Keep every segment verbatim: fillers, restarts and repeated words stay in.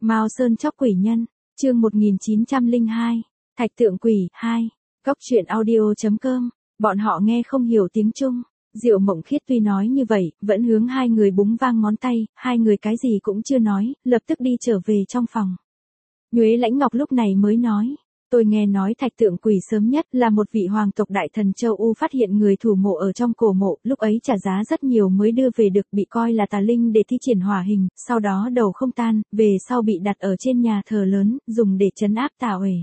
Mao Sơn chóc quỷ nhân, chương một nghìn chín trăm lẻ hai, Thạch tượng quỷ, hai, Góc truyện audio chấm com, bọn họ nghe không hiểu tiếng Trung. Diệu Mộng Khiết tuy nói như vậy, vẫn hướng hai người búng vang ngón tay, hai người cái gì cũng chưa nói, lập tức đi trở về trong phòng. Nhuế Lãnh Ngọc lúc này mới nói, tôi nghe nói thạch tượng quỷ sớm nhất là một vị hoàng tộc đại thần châu U phát hiện người thủ mộ ở trong cổ mộ, lúc ấy trả giá rất nhiều mới đưa về được, bị coi là tà linh để thi triển hỏa hình, sau đó đầu không tan, về sau bị đặt ở trên nhà thờ lớn, dùng để trấn áp tà uể.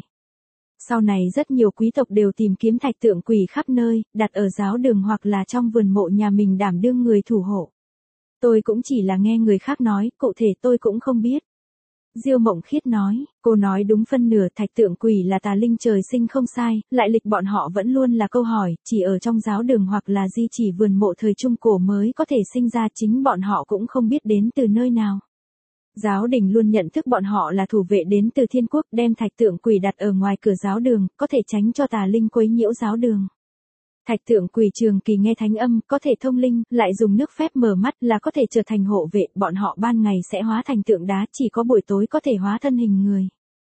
Sau này rất nhiều quý tộc đều tìm kiếm thạch tượng quỷ khắp nơi, đặt ở giáo đường hoặc là trong vườn mộ nhà mình đảm đương người thủ hộ. Tôi cũng chỉ là nghe người khác nói, cụ thể tôi cũng không biết. Diêu Mộng Khiết nói, cô nói đúng phân nửa, thạch tượng quỷ là tà linh trời sinh không sai, lại lịch bọn họ vẫn luôn là câu hỏi, chỉ ở trong giáo đường hoặc là di chỉ vườn mộ thời Trung Cổ mới có thể sinh ra, chính bọn họ cũng không biết đến từ nơi nào. Giáo đình luôn nhận thức bọn họ là thủ vệ đến từ thiên quốc, đem thạch tượng quỷ đặt ở ngoài cửa giáo đường, có thể tránh cho tà linh quấy nhiễu giáo đường. Thạch tượng quỷ trường kỳ nghe thánh âm, có thể thông linh, lại dùng nước phép mở mắt là có thể trở thành hộ vệ, bọn họ ban ngày sẽ hóa thành tượng đá, chỉ có buổi tối có thể hóa thân hình người.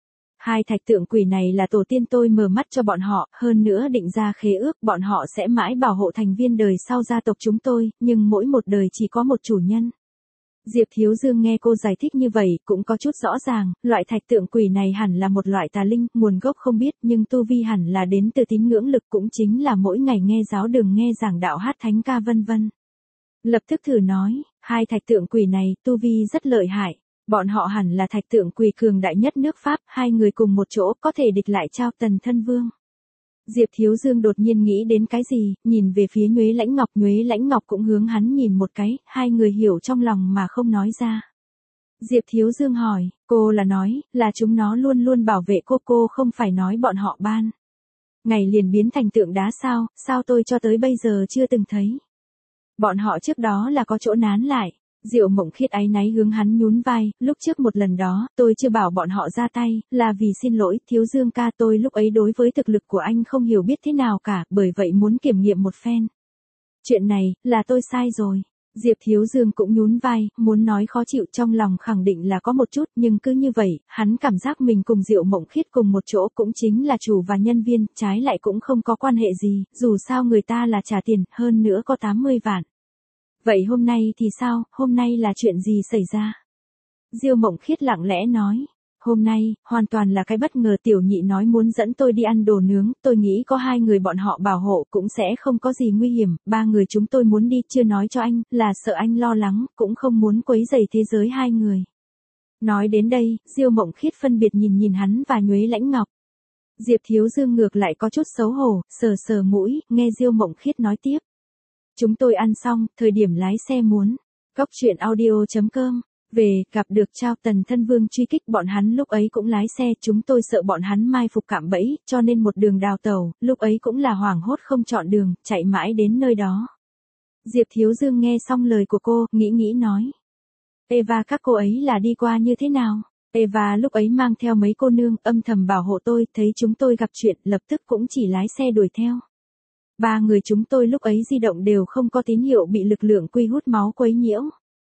Hai thạch tượng quỷ này là tổ tiên tôi mở mắt cho bọn họ, hơn nữa định ra khế ước, bọn họ sẽ mãi bảo hộ thành viên đời sau gia tộc chúng tôi, nhưng mỗi một đời chỉ có một chủ nhân. Diệp Thiếu Dương nghe cô giải thích như vậy, cũng có chút rõ ràng, loại thạch tượng quỷ này hẳn là một loại tà linh, nguồn gốc không biết, nhưng tu vi hẳn là đến từ tín ngưỡng lực, cũng chính là mỗi ngày nghe giáo đường nghe giảng đạo hát thánh ca vân vân. Lập tức thử nói, hai thạch tượng quỷ này, tu vi rất lợi hại, bọn họ hẳn là thạch tượng quỷ cường đại nhất nước Pháp, hai người cùng một chỗ có thể địch lại Trao Tần Thân Vương. Diệp Thiếu Dương đột nhiên nghĩ đến cái gì, nhìn về phía Nhuế Lãnh Ngọc, Nhuế Lãnh Ngọc cũng hướng hắn nhìn một cái, hai người hiểu trong lòng mà không nói ra. Diệp Thiếu Dương hỏi, cô là nói, là chúng nó luôn luôn bảo vệ cô, cô không phải nói bọn họ ban ngày liền biến thành tượng đá sao, sao tôi cho tới bây giờ chưa từng thấy. Bọn họ trước đó là có chỗ nán lại. Diệu Mộng Khiết áy náy hướng hắn nhún vai, lúc trước một lần đó, tôi chưa bảo bọn họ ra tay, là vì xin lỗi, Thiếu Dương ca, tôi lúc ấy đối với thực lực của anh không hiểu biết thế nào cả, bởi vậy muốn kiểm nghiệm một phen. Chuyện này, là tôi sai rồi. Diệp Thiếu Dương cũng nhún vai, muốn nói khó chịu, trong lòng khẳng định là có một chút, nhưng cứ như vậy, hắn cảm giác mình cùng Diệu Mộng Khiết cùng một chỗ cũng chính là chủ và nhân viên, trái lại cũng không có quan hệ gì, dù sao người ta là trả tiền, hơn nữa có tám mươi vạn. Vậy hôm nay thì sao, hôm nay là chuyện gì xảy ra? Diêu Mộng Khiết lặng lẽ nói, hôm nay, hoàn toàn là cái bất ngờ, tiểu nhị nói muốn dẫn tôi đi ăn đồ nướng, tôi nghĩ có hai người bọn họ bảo hộ cũng sẽ không có gì nguy hiểm, ba người chúng tôi muốn đi, chưa nói cho anh, là sợ anh lo lắng, cũng không muốn quấy rầy thế giới hai người. Nói đến đây, Diêu Mộng Khiết phân biệt nhìn nhìn hắn và Nhuế Lãnh Ngọc. Diệp Thiếu Dương ngược lại có chút xấu hổ, sờ sờ mũi, nghe Diêu Mộng Khiết nói tiếp. Chúng tôi ăn xong, thời điểm lái xe muốn. Góc truyện audio chấm com. Về, gặp được Trao Tần Thân Vương truy kích, bọn hắn lúc ấy cũng lái xe, chúng tôi sợ bọn hắn mai phục cạm bẫy, cho nên một đường đào tẩu, lúc ấy cũng là hoảng hốt không chọn đường, chạy mãi đến nơi đó. Diệp Thiếu Dương nghe xong lời của cô, nghĩ nghĩ nói. Eva các cô ấy là đi qua như thế nào? Eva lúc ấy mang theo mấy cô nương, âm thầm bảo hộ tôi, thấy chúng tôi gặp chuyện, lập tức cũng chỉ lái xe đuổi theo. Ba người chúng tôi lúc ấy di động đều không có tín hiệu, bị lực lượng quy hút máu quấy nhiễu.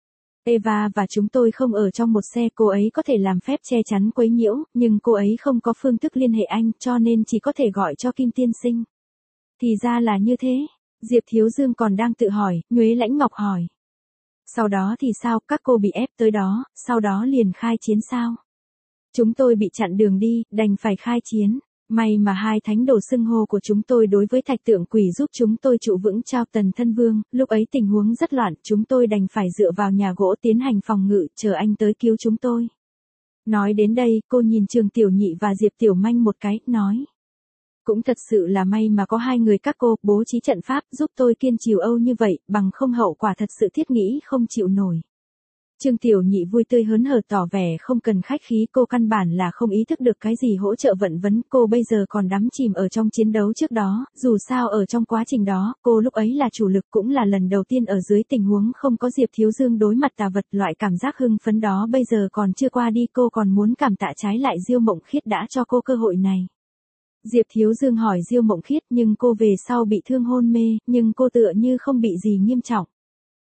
Eva và chúng tôi không ở trong một xe, cô ấy có thể làm phép che chắn quấy nhiễu, nhưng cô ấy không có phương thức liên hệ anh, cho nên chỉ có thể gọi cho Kim Tiên Sinh. Thì ra là như thế. Diệp Thiếu Dương còn đang tự hỏi, Nhuế Lãnh Ngọc hỏi. Sau đó thì sao, các cô bị ép tới đó, sau đó liền khai chiến sao? Chúng tôi bị chặn đường đi, đành phải khai chiến. May mà hai thánh đồ xưng hô của chúng tôi đối với thạch tượng quỷ giúp chúng tôi trụ vững Trao Tần Thân Vương, lúc ấy tình huống rất loạn, chúng tôi đành phải dựa vào nhà gỗ tiến hành phòng ngự, chờ anh tới cứu chúng tôi. Nói đến đây, cô nhìn Trường Tiểu Nhị và Diệp Tiểu Manh một cái, nói. Cũng thật sự là may mà có hai người các cô, bố trí trận pháp, giúp tôi kiên trì âu như vậy, bằng không hậu quả thật sự thiết nghĩ không chịu nổi. Trương Tiểu Nhị vui tươi hớn hở tỏ vẻ không cần khách khí, cô căn bản là không ý thức được cái gì hỗ trợ vận vấn, cô bây giờ còn đắm chìm ở trong chiến đấu trước đó, dù sao ở trong quá trình đó, cô lúc ấy là chủ lực, cũng là lần đầu tiên ở dưới tình huống không có Diệp Thiếu Dương đối mặt tà vật, loại cảm giác hưng phấn đó bây giờ còn chưa qua đi, cô còn muốn cảm tạ trái lại Diêu Mộng Khiết đã cho cô cơ hội này. Diệp Thiếu Dương hỏi Diêu Mộng Khiết, nhưng cô về sau bị thương hôn mê, nhưng cô tựa như không bị gì nghiêm trọng.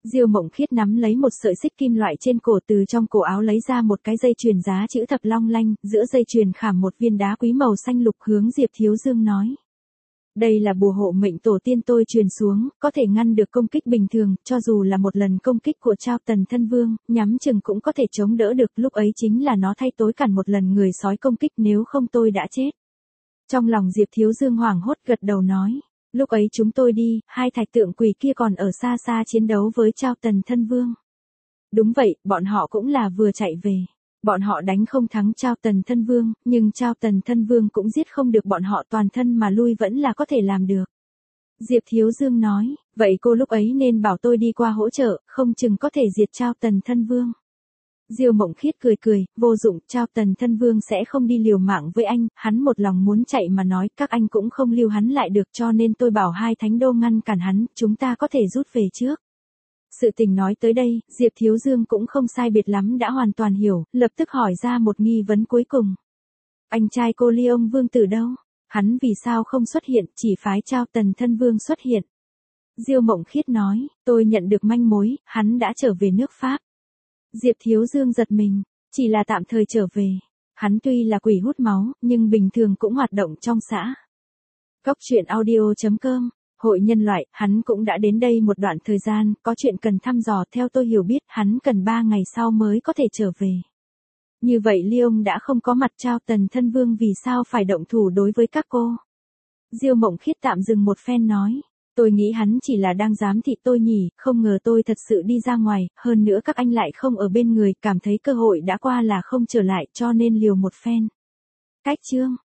Diêu Mộng Khiết nắm lấy một sợi xích kim loại trên cổ, từ trong cổ áo lấy ra một cái dây chuyền giá chữ thập long lanh, giữa dây chuyền khảm một viên đá quý màu xanh lục, hướng Diệp Thiếu Dương nói. Đây là bùa hộ mệnh tổ tiên tôi truyền xuống, có thể ngăn được công kích bình thường, cho dù là một lần công kích của Trao Tần Thân Vương, nhắm chừng cũng có thể chống đỡ được, lúc ấy chính là nó thay tối cản một lần người sói công kích, nếu không tôi đã chết. Trong lòng Diệp Thiếu Dương hoảng hốt gật đầu nói. Lúc ấy chúng tôi đi, hai thạch tượng quỷ kia còn ở xa xa chiến đấu với Trao Tần Thân Vương. Đúng vậy, bọn họ cũng là vừa chạy về. Bọn họ đánh không thắng Trao Tần Thân Vương, nhưng Trao Tần Thân Vương cũng giết không được bọn họ, toàn thân mà lui vẫn là có thể làm được. Diệp Thiếu Dương nói, vậy cô lúc ấy nên bảo tôi đi qua hỗ trợ, không chừng có thể diệt Trao Tần Thân Vương. Diêu Mộng Khiết cười cười, vô dụng, Trao Tần Thân Vương sẽ không đi liều mạng với anh, hắn một lòng muốn chạy mà nói, các anh cũng không lưu hắn lại được, cho nên tôi bảo hai thánh đô ngăn cản hắn, chúng ta có thể rút về trước. Sự tình nói tới đây, Diệp Thiếu Dương cũng không sai biệt lắm đã hoàn toàn hiểu, lập tức hỏi ra một nghi vấn cuối cùng. Anh trai cô Ly Ông Vương từ đâu? Hắn vì sao không xuất hiện, chỉ phái Trao Tần Thân Vương xuất hiện? Diêu Mộng Khiết nói, tôi nhận được manh mối, hắn đã trở về nước Pháp. Diệp Thiếu Dương giật mình, chỉ là tạm thời trở về. Hắn tuy là quỷ hút máu, nhưng bình thường cũng hoạt động trong xã. Góc truyện audio chấm com, hội nhân loại, hắn cũng đã đến đây một đoạn thời gian, có chuyện cần thăm dò, theo tôi hiểu biết, hắn cần ba ngày sau mới có thể trở về. Như vậy Liông đã không có mặt Trao Tần Thân Vương, vì sao phải động thủ đối với các cô? Diêu Mộng Khiết tạm dừng một phen nói. Tôi nghĩ hắn chỉ là đang giám thị tôi nhỉ, không ngờ tôi thật sự đi ra ngoài, hơn nữa các anh lại không ở bên người, cảm thấy cơ hội đã qua là không trở lại, cho nên liều một phen. Cách chương